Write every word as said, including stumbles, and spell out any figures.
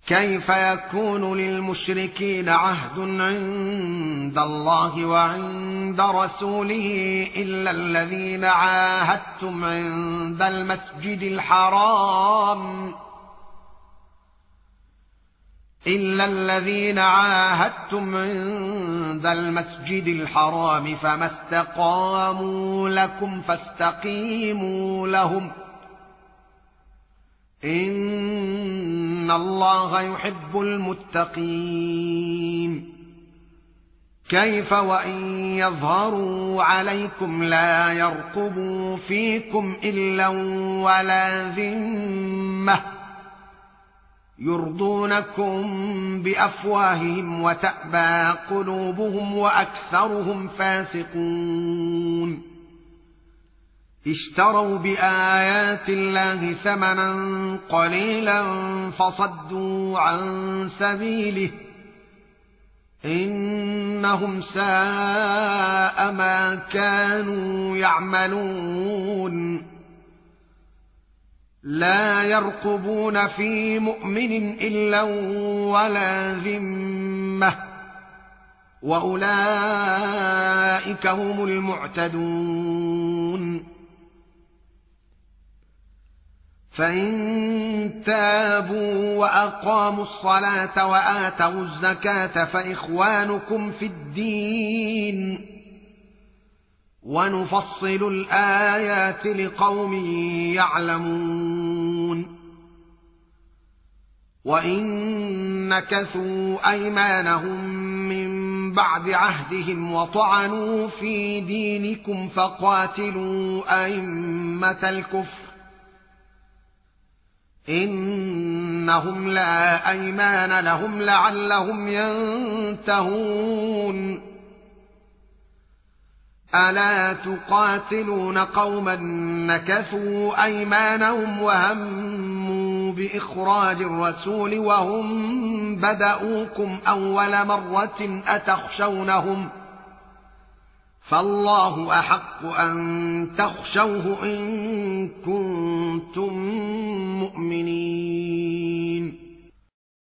كيف يكون للمشركين عهد عند الله وعند رسوله إلا الذين عاهدتم عند المسجد الحرام إلا الذين عاهدتم عند المسجد الحرام فما استقاموا لكم فاستقيموا لهم إن الله يحب المتقين. كيف وإن يظهروا عليكم لا يرقبوا فيكم إلا ولا ذمة يرضونكم بأفواههم وتأبى قلوبهم وأكثرهم فاسقون. اشتروا بآيات الله ثمنا قليلا فصدوا عن سبيله إنهم ساء ما كانوا يعملون. لا يرقبون في مؤمن إلا ولا ذمة وأولئك هم المعتدون. فإن تابوا وأقاموا الصلاة وآتوا الزكاة فإخوانكم في الدين ونفصل الآيات لقوم يعلمون. وإن نكثوا أيمانهم من بعد عهدهم وطعنوا في دينكم فقاتلوا أئمة الكفر إنهم لا أيمان لهم لعلهم ينتهون. ألا تقاتلون قوما نكثوا أيمانهم وهموا بإخراج الرسول وهم بدأوكم أول مرة أتخشونهم فالله أحق أن تخشوه إن كنتم مؤمنين.